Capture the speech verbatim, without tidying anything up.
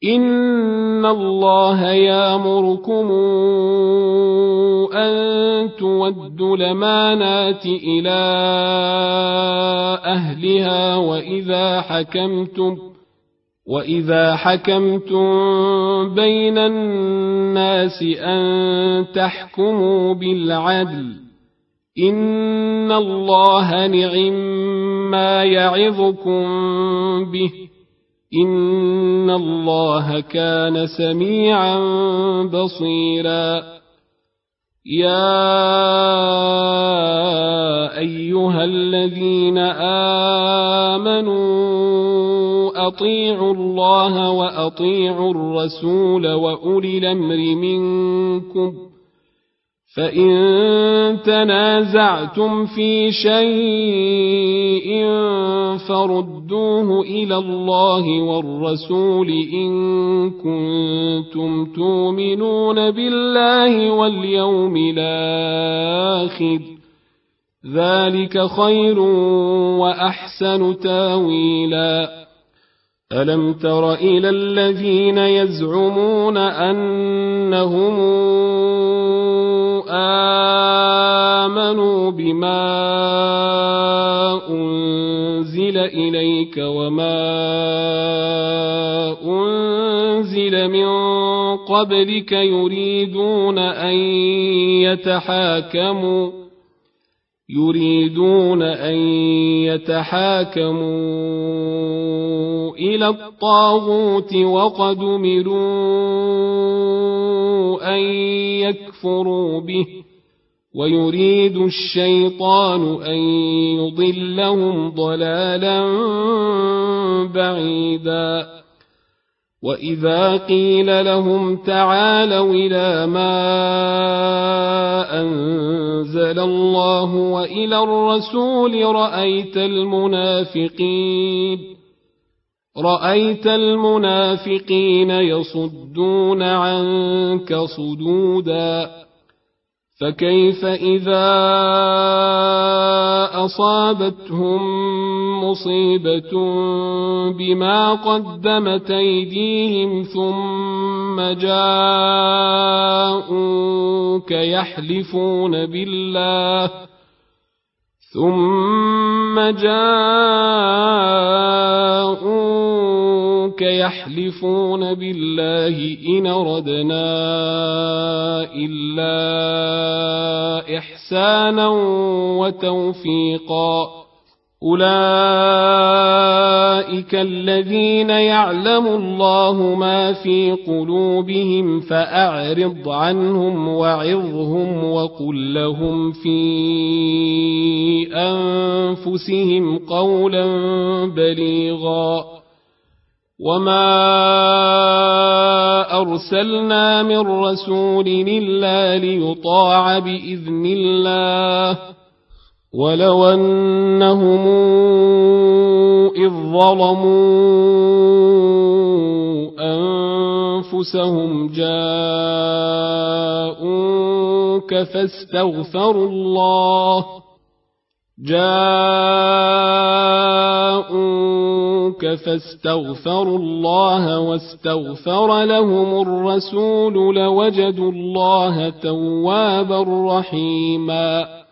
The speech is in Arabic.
إن الله يأمركم أن تودوا الأمانات إلى أهلها وإذا حكمتم وإذا حكمتم بين الناس أن تحكموا بالعدل إن الله نعما يعظكم به إن الله كان سميعا بصيرا يا أيها الذين آمنوا أطيعوا الله وأطيعوا الرسول وأولي الأمر منكم فإن تنازعتم في شيء فردوه إلى الله والرسول إن كنتم تؤمنون بالله واليوم الآخر ذلك خير وأحسن تاويلا ألم تر إلى الذين يزعمون أنهم آمنوا بما أنزل إليك وما أنزل من قبلك يريدون أن يتحاكموا يريدون أن يتحاكموا إلى الطاغوت وقد أمروا أن يكفروا به ويريد الشيطان أن يضلهم ضلالا بعيدا وإذا قيل لهم تعالوا إلى ما أنزل الله وإلى الرسول رأيت المنافقين رأيت المنافقين يصدون عنك صدودا فكيف إذا أصابتهم مصيبة بما قدمت أيديهم ثم جاءوك يحلفون بالله ثم جاءوك يحلفون بالله إن أردنا إلا إحسانا وتوفيقا أولئك الذين يعلم الله ما في قلوبهم فأعرض عنهم وعظهم وقل لهم في أنفسهم قولا بليغا وما أرسلنا من رسول إلا ليطاع بإذن الله ولو أنهم إذ ظلموا أنفسهم جاءوك فاستغفروا الله جاءوك فاستغفروا الله واستغفر لهم الرسول لوجدوا الله توابا رحيما